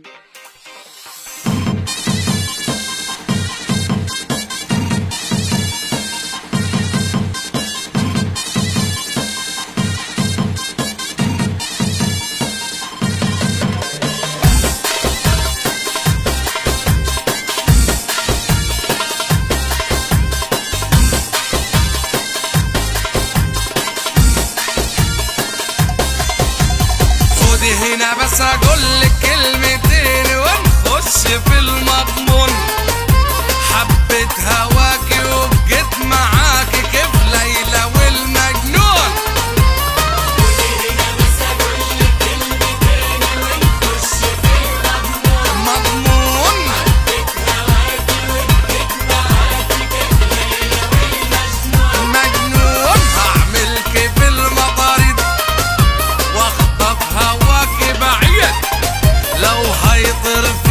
هنا بس اقولك كلمتين ونخش في المضمون. حبيت هواكي وبقيت معاكي كيف ليلى والمجنون. هنا بس اقولك كلمتين ونخش في مضمون. حبيت هواكي وبقيت معاكي كيف ليلى والمجنون. مجنون هعمل كيف المطاريد واخطف هواكي بعيد لو هيطير